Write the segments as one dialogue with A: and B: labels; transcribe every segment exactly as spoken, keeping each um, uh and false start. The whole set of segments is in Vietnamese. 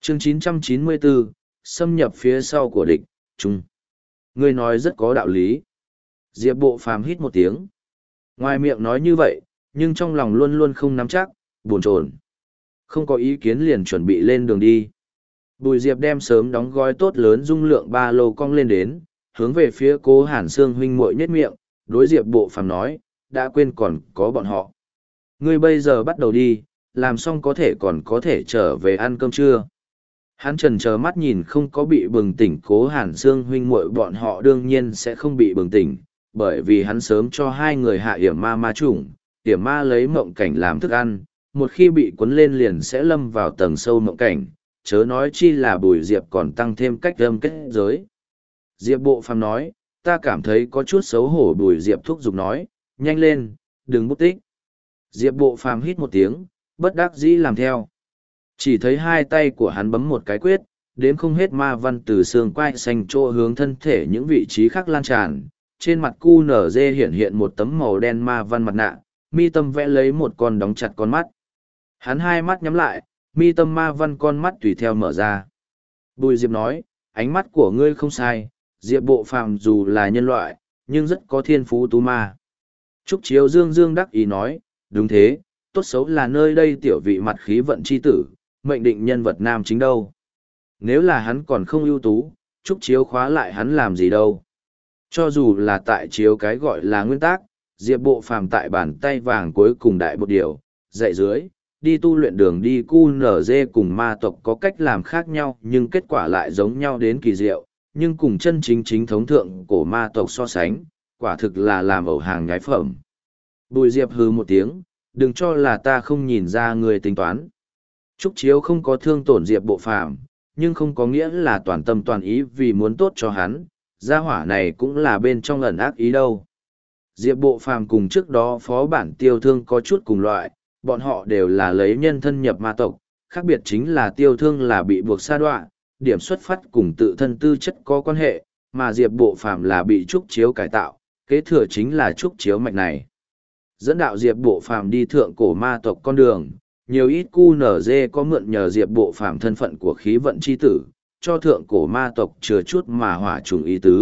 A: chương chín trăm chín mươi bốn, xâm nhập phía sau của địch, trung. Ngươi nói rất có đạo lý. Diệp Bộ Phàm hít một tiếng. Ngoài miệng nói như vậy, nhưng trong lòng luôn luôn không nắm chắc, buồn chồn. Không có ý kiến liền chuẩn bị lên đường đi. Bùi Diệp đem sớm đóng gói tốt lớn dung lượng ba lô cong lên đến, hướng về phía Cố Hàn Sương huynh muội nhếch miệng, đối Diệp Bộ Phàm nói, đã quên còn có bọn họ. Ngươi bây giờ bắt đầu đi, làm xong có thể còn có thể trở về ăn cơm trưa. Hắn trần chờ mắt nhìn không có bị bừng tỉnh Cố Hàn Sương huynh muội bọn họ đương nhiên sẽ không bị bừng tỉnh, bởi vì hắn sớm cho hai người hạ yểm ma ma chủng, yểm ma lấy mộng cảnh làm thức ăn, một khi bị cuốn lên liền sẽ lâm vào tầng sâu mộng cảnh, chớ nói chi là Bùi Diệp còn tăng thêm cách âm kết giới. Diệp Bộ Phàm nói, ta cảm thấy có chút xấu hổ. Bùi Diệp thúc giục nói, nhanh lên, đừng bút tích. Diệp Bộ Phàm hít một tiếng, bất đắc dĩ làm theo. Chỉ thấy hai tay của hắn bấm một cái quyết, đếm không hết ma văn từ xương quai xanh chỗ hướng thân thể những vị trí khác lan tràn. Trên mặt cu nở dê hiện hiện một tấm màu đen ma văn mặt nạ, mi tâm vẽ lấy một con đóng chặt con mắt. Hắn hai mắt nhắm lại, mi tâm ma văn con mắt tùy theo mở ra. Bùi Diệp nói, ánh mắt của ngươi không sai, Diệp Bộ Phàm dù là nhân loại, nhưng rất có thiên phú tu ma. Trúc Chiếu dương dương đắc ý nói, đúng thế, tốt xấu là nơi đây tiểu vị mặt khí vận chi tử, mệnh định nhân vật nam chính đâu. Nếu là hắn còn không ưu tú, Trúc Chiếu khóa lại hắn làm gì đâu. Cho dù là tại chiếu cái gọi là nguyên tắc, Diệp Bộ Phàm tại bàn tay vàng cuối cùng đại bột điều, dạy dưới, đi tu luyện đường đi cu nở dê cùng ma tộc có cách làm khác nhau nhưng kết quả lại giống nhau đến kỳ diệu, nhưng cùng chân chính chính thống thượng của ma tộc so sánh, quả thực là làm ẩu hàng nhái phẩm. Bùi Diệp hừ một tiếng, đừng cho là ta không nhìn ra người tính toán. Trúc Chiếu không có thương tổn Diệp Bộ Phàm, nhưng không có nghĩa là toàn tâm toàn ý vì muốn tốt cho hắn, gia hỏa này cũng là bên trong ẩn ác ý đâu. Diệp Bộ Phàm cùng trước đó phó bản Tiêu Thương có chút cùng loại, bọn họ đều là lấy nhân thân nhập ma tộc, khác biệt chính là Tiêu Thương là bị buộc sa đọa, điểm xuất phát cùng tự thân tư chất có quan hệ, mà Diệp Bộ Phàm là bị Trúc Chiếu cải tạo, kế thừa chính là Trúc Chiếu mạch này. Dẫn đạo Diệp Bộ Phàm đi thượng cổ ma tộc con đường, nhiều ít cu nở dê có mượn nhờ Diệp Bộ Phàm thân phận của khí vận chi tử, cho thượng cổ ma tộc chừa chút mà hỏa trùng ý tứ.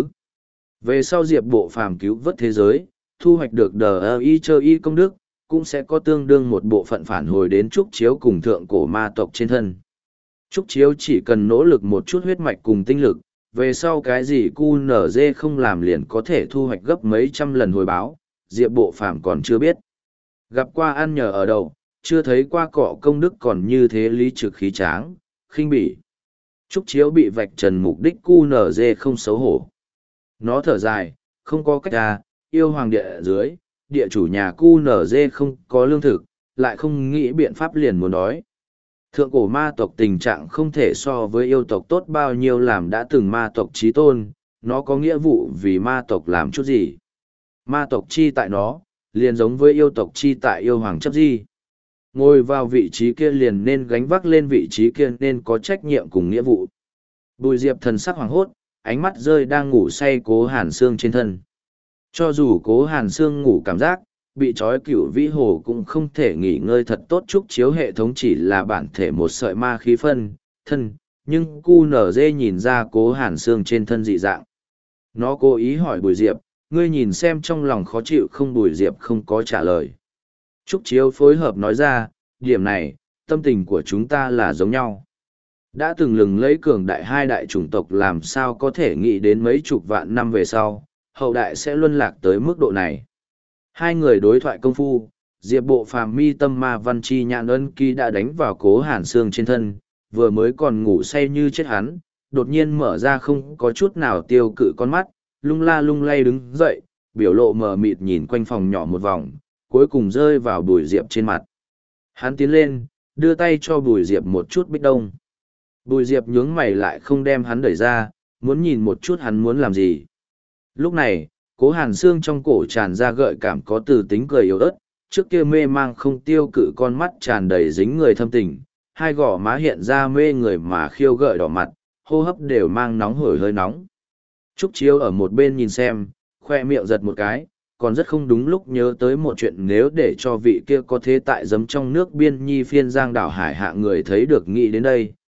A: Về sau Diệp Bộ Phàm cứu vớt thế giới, thu hoạch được đờ y chơ y công đức, cũng sẽ có tương đương một bộ phận phản hồi đến Trúc Chiếu cùng thượng cổ ma tộc trên thân. Trúc Chiếu chỉ cần nỗ lực một chút huyết mạch cùng tinh lực, về sau cái gì cu nở dê không làm liền có thể thu hoạch gấp mấy trăm lần hồi báo, Diệp Bộ Phàm còn chưa biết. Gặp qua ăn nhờ ở đầu, chưa thấy qua cọ công đức còn như thế lý trực khí tráng, khinh bỉ. Trúc Chiếu bị vạch trần mục đích cu nở dê không xấu hổ. Nó thở dài, không có cách ra, yêu hoàng địa dưới, địa chủ nhà cu nở dê không có lương thực, lại không nghĩ biện pháp liền muốn đói. Thượng cổ ma tộc tình trạng không thể so với yêu tộc tốt bao nhiêu, làm đã từng ma tộc chí tôn, nó có nghĩa vụ vì ma tộc làm chút gì. Ma tộc chi tại nó, liền giống với yêu tộc chi tại yêu hoàng chấp di. Ngồi vào vị trí kia liền nên gánh vác lên vị trí kia nên có trách nhiệm cùng nghĩa vụ. Bùi Diệp thần sắc hoàng hốt, ánh mắt rơi đang ngủ say Cố Hàn Sương trên thân. Cho dù Cố Hàn Sương ngủ cảm giác, bị trói cửu vĩ hồ cũng không thể nghỉ ngơi thật tốt. Trúc Chiếu hệ thống chỉ là bản thể một sợi ma khí phân, thân, nhưng cu nở dê nhìn ra Cố Hàn Sương trên thân dị dạng. Nó cố ý hỏi Bùi Diệp, ngươi nhìn xem trong lòng khó chịu không? Bùi Diệp không có trả lời. Trúc Chiếu phối hợp nói ra, điểm này, tâm tình của chúng ta là giống nhau. Đã từng lừng lấy cường đại hai đại chủng tộc làm sao có thể nghĩ đến mấy chục vạn năm về sau, hậu đại sẽ luân lạc tới mức độ này. Hai người đối thoại công phu, Diệp Bộ Phàm mi tâm ma văn chi nhãn ân ký đã đánh vào Cố Hàn Sương trên thân, vừa mới còn ngủ say như chết hắn, đột nhiên mở ra không có chút nào tiêu cự con mắt, lung la lung lay đứng dậy, biểu lộ mờ mịt nhìn quanh phòng nhỏ một vòng, cuối cùng rơi vào Bùi Diệp trên mặt. Hắn tiến lên, đưa tay cho Bùi Diệp một chút bích đông. Bùi Diệp nhướng mày lại không đem hắn đẩy ra, muốn nhìn một chút hắn muốn làm gì. Lúc này, Cố Hàn Sương trong cổ tràn ra gợi cảm có từ tính cười yếu ớt, trước kia mê mang không tiêu cự con mắt tràn đầy dính người thâm tình, hai gò má hiện ra mê người mà khiêu gợi đỏ mặt, hô hấp đều mang nóng hổi hơi nóng. Trúc Chiếu ở một bên nhìn xem, khoe miệng giật một cái, còn rất không đúng lúc nhớ tới một chuyện, nếu để cho vị kia có thế tại giấm trong nước biên nhi phiên giang đảo hải hạ người thấy được nghĩ đến đây,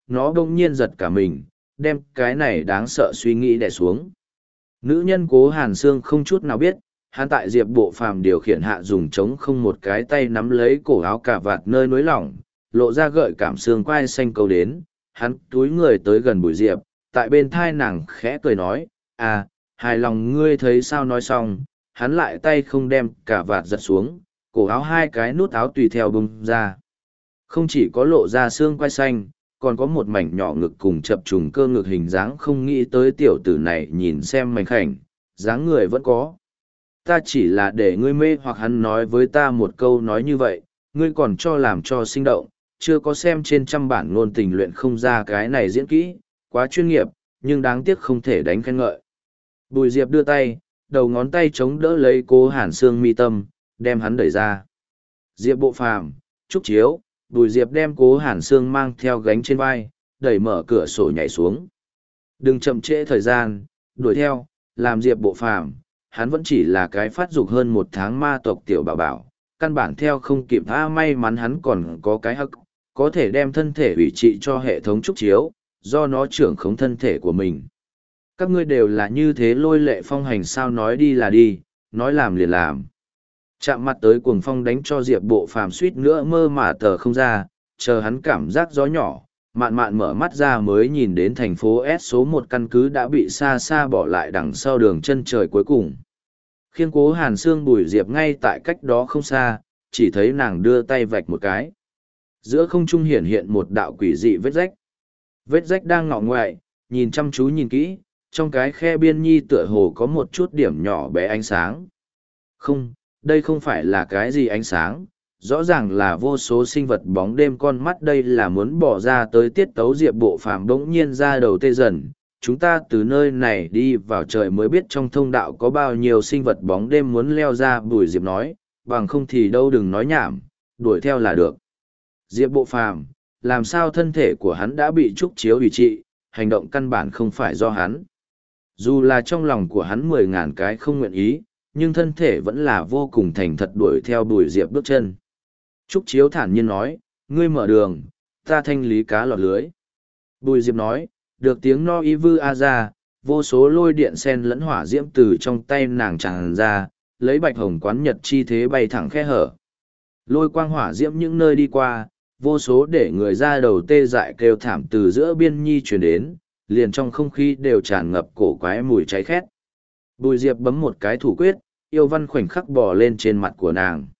A: nó bỗng nhiên giật cả mình, đem cái này đáng sợ suy nghĩ đè xuống. Nữ nhân Cố Hàn Sương không chút nào biết, hắn tại Diệp Bộ Phàm điều khiển hạ dùng trống không một cái tay nắm lấy cổ áo cà vạt nơi nối lỏng, lộ ra gợi cảm xương quai xanh câu đến, hắn túi người tới gần Bùi Diệp, tại bên thai nàng khẽ cười nói, à, hài lòng ngươi thấy sao. Nói xong, hắn lại tay không đem cà vạt giật xuống, cổ áo hai cái nút áo tùy theo bung ra. Không chỉ có lộ ra xương quai xanh, còn có một mảnh nhỏ ngực cùng chập trùng cơ ngực hình dáng, không nghĩ tới tiểu tử này nhìn xem mảnh khảnh, dáng người vẫn có. Ta chỉ là để ngươi mê hoặc hắn nói với ta một câu nói như vậy, ngươi còn cho làm cho sinh động, chưa có xem trên trăm bản ngôn tình luyện không ra cái này diễn kỹ, quá chuyên nghiệp, nhưng đáng tiếc không thể đánh khen ngợi. Bùi Diệp đưa tay, đầu ngón tay chống đỡ lấy Cố Hàn Sương mi tâm, đem hắn đẩy ra. Diệp Bộ Phàm, Trúc Chiếu, Bùi Diệp đem Cố Hàn Sương mang theo gánh trên vai, đẩy mở cửa sổ nhảy xuống. Đừng chậm trễ thời gian, đuổi theo, làm Diệp Bộ Phàm, hắn vẫn chỉ là cái phát dục hơn một tháng ma tộc tiểu bảo bảo, căn bản theo không kịp. tha may mắn hắn còn có cái hắc, có thể đem thân thể ủy trị cho hệ thống Trúc Chiếu, do nó trưởng khống thân thể của mình. Các ngươi đều là như thế lôi lệ phong hành sao, nói đi là đi, nói làm liền làm. Chạm mặt tới cuồng phong đánh cho Diệp Bộ Phàm suýt nữa mơ mà tờ không ra, chờ hắn cảm giác gió nhỏ, mạn mạn mở mắt ra mới nhìn đến thành phố S số một căn cứ đã bị xa xa bỏ lại đằng sau đường chân trời cuối cùng. Khiêng Cố Hàn Sương Bùi Diệp ngay tại cách đó không xa, chỉ thấy nàng đưa tay vạch một cái. Giữa không trung hiển hiện một đạo quỷ dị vết rách. Vết rách đang ngọ ngoại, nhìn chăm chú nhìn kỹ, trong cái khe biên nhi tựa hồ có một chút điểm nhỏ bé ánh sáng. Không, đây không phải là cái gì ánh sáng, rõ ràng là vô số sinh vật bóng đêm con mắt, đây là muốn bỏ ra tới tiết tấu. Diệp Bộ Phàm bỗng nhiên ra đầu tê dần, chúng ta từ nơi này đi vào trời mới biết trong thông đạo có bao nhiêu sinh vật bóng đêm muốn leo ra. Bùi Diệp nói, bằng không thì đâu đừng nói nhảm, đuổi theo là được. Diệp Bộ Phàm, làm sao thân thể của hắn đã bị Trúc Chiếu ủy trị, hành động căn bản không phải do hắn. Dù là trong lòng của hắn mười ngàn cái không nguyện ý, nhưng thân thể vẫn là vô cùng thành thật đuổi theo Bùi Diệp bước chân. Trúc Chiếu thản nhiên nói, ngươi mở đường, ta thanh lý cá lọt lưới. Bùi Diệp nói, được tiếng no y vư a ra, vô số lôi điện sen lẫn hỏa diễm từ trong tay nàng tràn ra, lấy bạch hồng quán nhật chi thế bay thẳng khe hở. Lôi quang hỏa diễm những nơi đi qua, vô số để người ra đầu tê dại kêu thảm từ giữa biên nhi truyền đến, liền trong không khí đều tràn ngập cổ quái mùi cháy khét. Bùi Diệp bấm một cái thủ quyết, yêu văn khoảnh khắc bò lên trên mặt của nàng.